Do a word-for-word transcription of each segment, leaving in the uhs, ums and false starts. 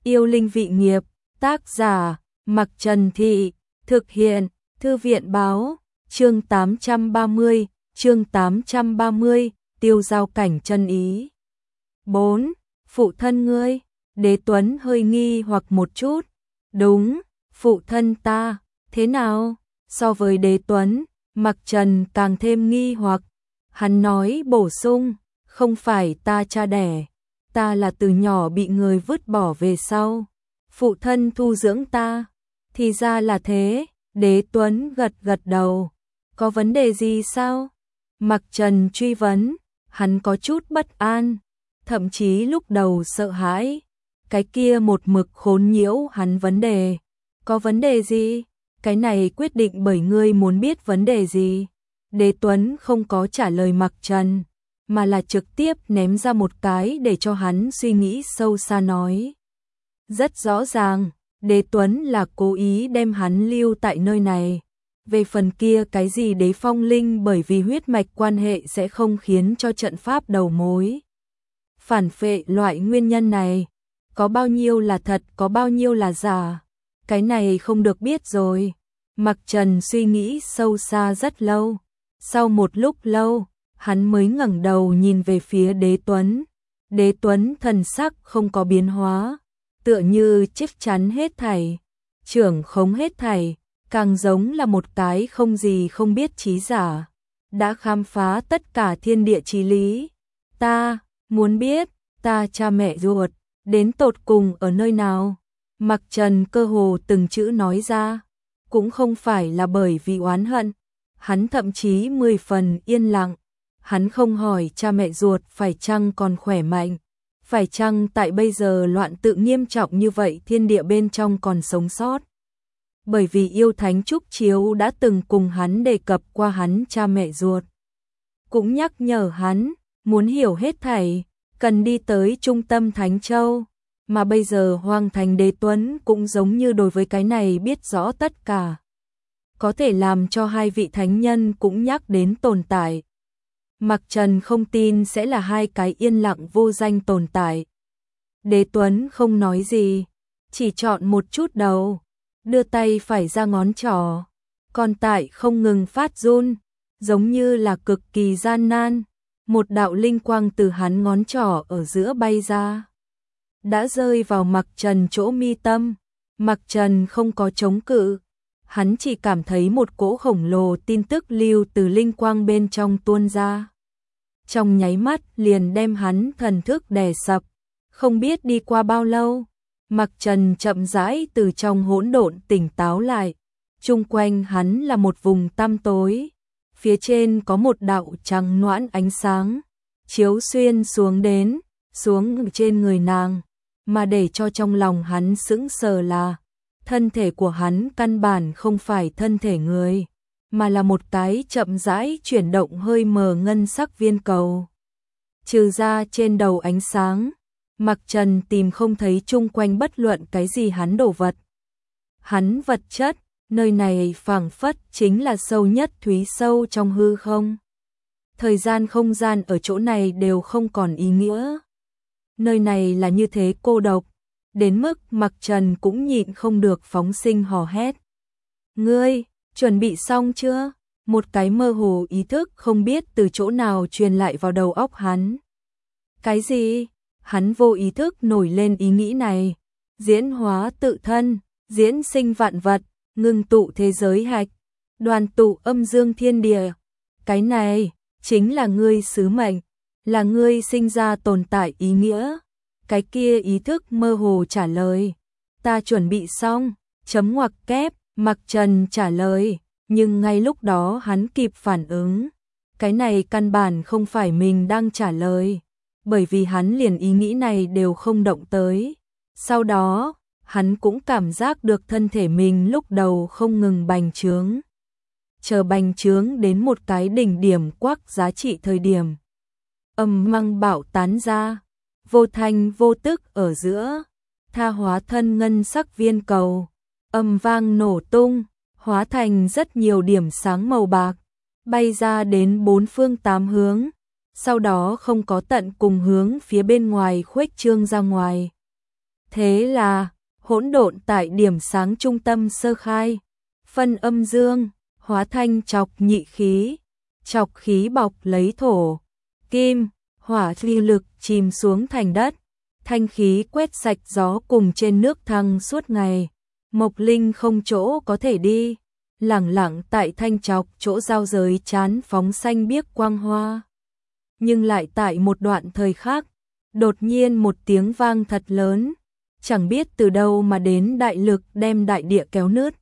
Yêu linh vị nghiệp, tác giả, Mặc Trần Thị, thực hiện, Thư viện báo, chương tám trăm ba mươi, chương tám trăm ba mươi, tiêu giao cảnh chân ý. bốn. Phụ thân ngươi, Đế Tuấn hơi nghi hoặc một chút. Đúng, phụ thân ta, thế nào? So với Đế Tuấn, Mặc Trần càng thêm nghi hoặc. Hắn nói bổ sung, không phải ta cha đẻ, ta là từ nhỏ bị người vứt bỏ về sau. Phụ thân thu dưỡng ta, thì ra là thế. Đế Tuấn gật gật đầu. Có vấn đề gì sao? Mặc Trần truy vấn, hắn có chút bất an, thậm chí lúc đầu sợ hãi. Cái kia một mực khốn nhiễu hắn vấn đề. Có vấn đề gì? Cái này quyết định bởi ngươi muốn biết vấn đề gì. Đế Tuấn không có trả lời Mặc Trần, mà là trực tiếp ném ra một cái để cho hắn suy nghĩ sâu xa nói. Rất rõ ràng, Đế Tuấn là cố ý đem hắn lưu tại nơi này. Về phần kia cái gì Đế Phong Linh bởi vì huyết mạch quan hệ sẽ không khiến cho trận pháp đầu mối phản phệ loại nguyên nhân này. Có bao nhiêu là thật, có bao nhiêu là giả, cái này không được biết rồi. Mặc Trần suy nghĩ sâu xa rất lâu. Sau một lúc lâu, hắn mới ngẩng đầu nhìn về phía Đế Tuấn. Đế Tuấn thần sắc không có biến hóa, tựa như chắc chắn hết thảy, trưởng khống hết thảy, càng giống là một cái không gì không biết trí giả, đã khám phá tất cả thiên địa chí lý. Ta muốn biết, ta cha mẹ ruột đến tột cùng ở nơi nào? Mặc Trần cơ hồ từng chữ nói ra, cũng không phải là bởi vì oán hận, hắn thậm chí mười phần yên lặng. Hắn không hỏi cha mẹ ruột phải chăng còn khỏe mạnh, phải chăng tại bây giờ loạn tự nghiêm trọng như vậy thiên địa bên trong còn sống sót. Bởi vì yêu thánh Trúc Chiếu đã từng cùng hắn đề cập qua hắn cha mẹ ruột, cũng nhắc nhở hắn, muốn hiểu hết thảy, cần đi tới trung tâm Thánh Châu. Mà bây giờ Hoàng Thành Đế Tuấn cũng giống như đối với cái này biết rõ tất cả, có thể làm cho hai vị thánh nhân cũng nhắc đến tồn tại. Mặc Trần không tin sẽ là hai cái yên lặng vô danh tồn tại. Đế Tuấn không nói gì, chỉ chọn một chút đầu, đưa tay phải ra ngón trỏ, còn tại không ngừng phát run, giống như là cực kỳ gian nan. Một đạo linh quang từ hắn ngón trỏ ở giữa bay ra, đã rơi vào Mặc Trần chỗ mi tâm. Mặc Trần không có chống cự, hắn chỉ cảm thấy một cỗ khổng lồ tin tức lưu từ linh quang bên trong tuôn ra. Trong nháy mắt liền đem hắn thần thức đè sập. Không biết đi qua bao lâu, Mặc Trần chậm rãi từ trong hỗn độn tỉnh táo lại. Chung quanh hắn là một vùng tăm tối, phía trên có một đạo trắng noãn ánh sáng chiếu xuyên xuống đến, xuống trên người nàng, mà để cho trong lòng hắn sững sờ là thân thể của hắn căn bản không phải thân thể người, mà là một cái chậm rãi chuyển động hơi mờ ngân sắc viên cầu. Trừ ra trên đầu ánh sáng, Mặc Trần tìm không thấy chung quanh bất luận cái gì hắn đồ vật. Hắn vật chất, nơi này phảng phất chính là sâu nhất thúy sâu trong hư không. Thời gian không gian ở chỗ này đều không còn ý nghĩa. Nơi này là như thế cô độc, đến mức Mặc Trần cũng nhịn không được phóng sinh hò hét. Ngươi, chuẩn bị xong chưa? Một cái mơ hồ ý thức không biết từ chỗ nào truyền lại vào đầu óc hắn. Cái gì? Hắn vô ý thức nổi lên ý nghĩ này. Diễn hóa tự thân, diễn sinh vạn vật, ngưng tụ thế giới hạch, đoàn tụ âm dương thiên địa. Cái này chính là ngươi sứ mệnh, là ngươi sinh ra tồn tại ý nghĩa. Cái kia ý thức mơ hồ trả lời. Ta chuẩn bị xong, chấm ngoặc kép. Mặc Trần trả lời, nhưng ngay lúc đó hắn kịp phản ứng. Cái này căn bản không phải mình đang trả lời, bởi vì hắn liền ý nghĩ này đều không động tới. Sau đó, hắn cũng cảm giác được thân thể mình lúc đầu không ngừng bành trướng. Chờ bành trướng đến một cái đỉnh điểm quắc giá trị thời điểm, âm măng bạo tán ra, vô thanh vô tức ở giữa, tha hóa thân ngân sắc viên cầu, âm vang nổ tung, hóa thành rất nhiều điểm sáng màu bạc, bay ra đến bốn phương tám hướng, sau đó không có tận cùng hướng phía bên ngoài khuếch trương ra ngoài. Thế là, hỗn độn tại điểm sáng trung tâm sơ khai, phân âm dương, hóa thanh trọc nhị khí, trọc khí bọc lấy thổ, kim, hỏa thi lực chìm xuống thành đất, thanh khí quét sạch gió cùng trên nước thăng suốt ngày, Mộc Linh không chỗ có thể đi, lẳng lặng tại thanh trọc chỗ giao giới chán phóng xanh biếc quang hoa. Nhưng lại tại một đoạn thời khác, đột nhiên một tiếng vang thật lớn, chẳng biết từ đâu mà đến đại lực đem đại địa kéo nứt.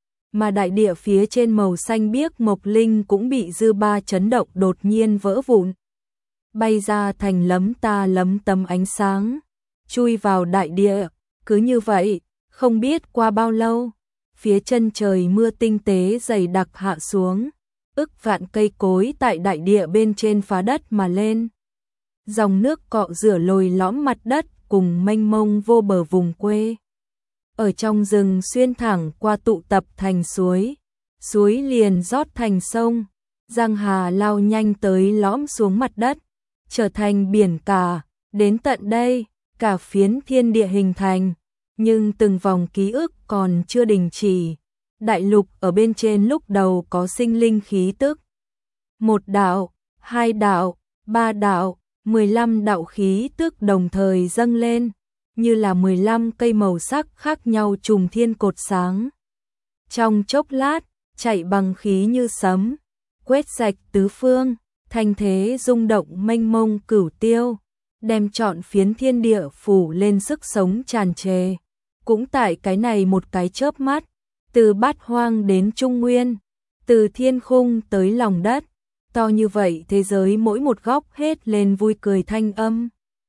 Mà đại địa phía trên màu xanh biếc Mộc Linh cũng bị dư ba chấn động đột nhiên vỡ vụn, bay ra thành lấm ta lấm tấm ánh sáng, chui vào đại địa. Cứ như vậy, không biết qua bao lâu, phía chân trời mưa tinh tế dày đặc hạ xuống, ức vạn cây cối tại đại địa bên trên phá đất mà lên. Dòng nước cọ rửa lồi lõm mặt đất cùng mênh mông vô bờ vùng quê. Ở trong rừng xuyên thẳng qua tụ tập thành suối, suối liền rót thành sông, giang hà lao nhanh tới lõm xuống mặt đất, trở thành biển cả. Đến tận đây, cả phiến thiên địa hình thành, nhưng từng vòng ký ức còn chưa đình chỉ. Đại lục ở bên trên lúc đầu có sinh linh khí tức. Một đạo, hai đạo, ba đạo, mười lăm đạo khí tức đồng thời dâng lên, như là mười lăm cây màu sắc khác nhau trùng thiên cột sáng. Trong chốc lát, chạy bằng khí như sấm, quét sạch tứ phương, thanh thế rung động mênh mông cửu tiêu, đem trọn phiến thiên địa phủ lên sức sống tràn trề. Cũng tại cái này một cái chớp mắt, từ bát hoang đến trung nguyên, từ thiên khung tới lòng đất, to như vậy thế giới mỗi một góc hết lên vui cười thanh âm.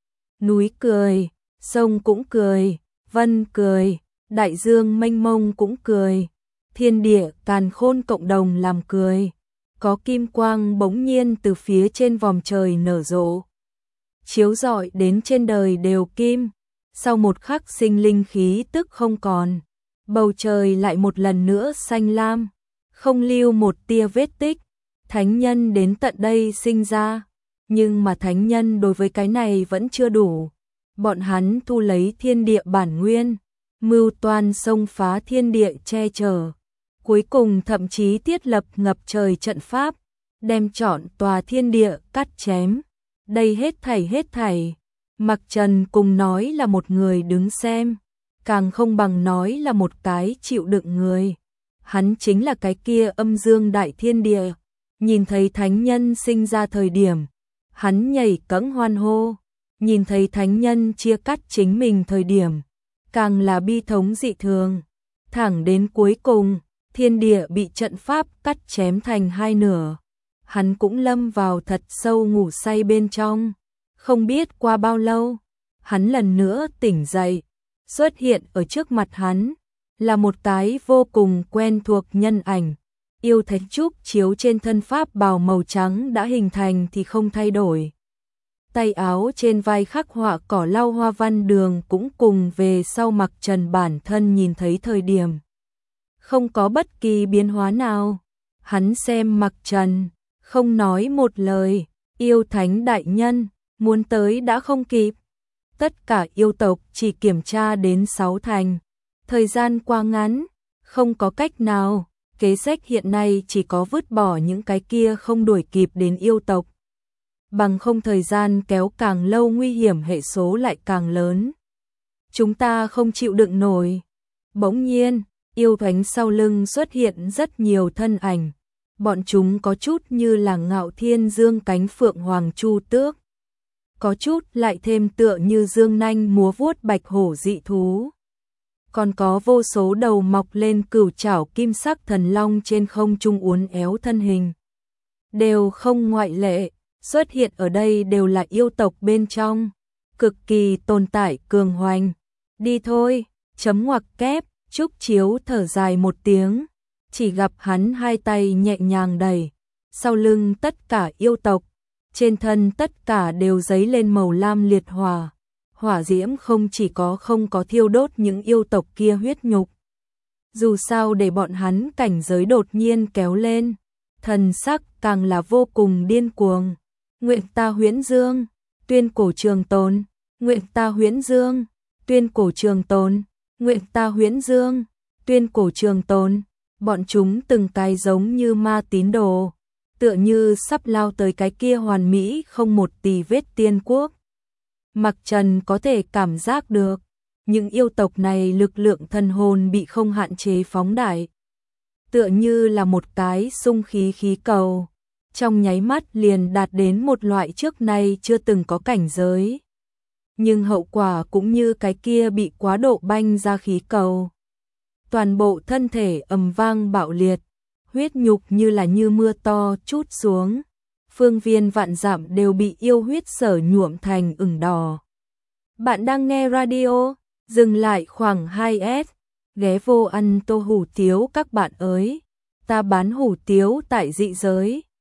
Núi cười, sông cũng cười, vân cười, đại dương mênh mông cũng cười, thiên địa càn khôn cộng đồng làm cười. Có kim quang bỗng nhiên từ phía trên vòm trời nở rộ, chiếu rọi đến trên đời đều kim. Sau một khắc sinh linh khí tức không còn, bầu trời lại một lần nữa xanh lam, không lưu một tia vết tích. Thánh nhân đến tận đây sinh ra, nhưng mà thánh nhân đối với cái này vẫn chưa đủ. Bọn hắn thu lấy thiên địa bản nguyên, mưu toan xông phá thiên địa che chở, cuối cùng thậm chí thiết lập ngập trời trận pháp, đem trọn tòa thiên địa cắt chém. Đây hết thảy hết thảy, Mặc Trần cùng nói là một người đứng xem, càng không bằng nói là một cái chịu đựng người. Hắn chính là cái kia âm dương đại thiên địa. Nhìn thấy thánh nhân sinh ra thời điểm, hắn nhảy cẫng hoan hô. Nhìn thấy thánh nhân chia cắt chính mình thời điểm, càng là bi thống dị thường. Thẳng đến cuối cùng, thiên địa bị trận pháp cắt chém thành hai nửa. Hắn cũng lâm vào thật sâu ngủ say bên trong. Không biết qua bao lâu, hắn lần nữa tỉnh dậy, xuất hiện ở trước mặt hắn, là một cái vô cùng quen thuộc nhân ảnh. Yêu Thánh Trúc chiếu trên thân pháp bào màu trắng đã hình thành thì không thay đổi. Tay áo trên vai khắc họa cỏ lau hoa văn đường cũng cùng về sau Mặc Trần bản thân nhìn thấy thời điểm. Không có bất kỳ biến hóa nào. Hắn xem Mặc Trần, không nói một lời. Yêu Thánh đại nhân, muốn tới đã không kịp. Tất cả yêu tộc chỉ kiểm tra đến sáu thành. Thời gian qua ngắn, không có cách nào. Kế sách hiện nay chỉ có vứt bỏ những cái kia không đuổi kịp đến yêu tộc. Bằng không thời gian kéo càng lâu nguy hiểm hệ số lại càng lớn. Chúng ta không chịu đựng nổi. Bỗng nhiên, yêu thánh sau lưng xuất hiện rất nhiều thân ảnh. Bọn chúng có chút như là ngạo thiên dương cánh phượng hoàng chu tước. Có chút lại thêm tựa như dương nanh múa vuốt bạch hổ dị thú. Còn có vô số đầu mọc lên cửu trảo kim sắc thần long trên không trung uốn éo thân hình. Đều không ngoại lệ, xuất hiện ở đây đều là yêu tộc bên trong, cực kỳ tồn tại cường hoành. Đi thôi, chấm ngoặc kép, Trúc Chiếu thở dài một tiếng, chỉ gặp hắn hai tay nhẹ nhàng đẩy, sau lưng tất cả yêu tộc, trên thân tất cả đều dấy lên màu lam liệt hỏa. Hỏa diễm không chỉ có không có thiêu đốt những yêu tộc kia huyết nhục. Dù sao để bọn hắn cảnh giới đột nhiên kéo lên, thần sắc càng là vô cùng điên cuồng. Nguyện ta huyễn dương, tuyên cổ trường tồn, nguyện ta huyễn dương, tuyên cổ trường tồn, nguyện ta huyễn dương, tuyên cổ trường tồn, bọn chúng từng cái giống như ma tín đồ, tựa như sắp lao tới cái kia hoàn mỹ không một tì vết tiên quốc. Mặc Trần có thể cảm giác được, những yêu tộc này lực lượng thần hồn bị không hạn chế phóng đại, tựa như là một cái xung khí khí cầu, trong nháy mắt liền đạt đến một loại trước nay chưa từng có cảnh giới. Nhưng hậu quả cũng như cái kia bị quá độ banh ra khí cầu. Toàn bộ thân thể ầm vang bạo liệt, huyết nhục như là như mưa to trút xuống, phương viên vạn dặm đều bị yêu huyết sở nhuộm thành ửng đỏ. Bạn đang nghe radio, dừng lại khoảng hai S, ghé vô ăn tô hủ tiếu các bạn ơi, ta bán hủ tiếu tại dị giới,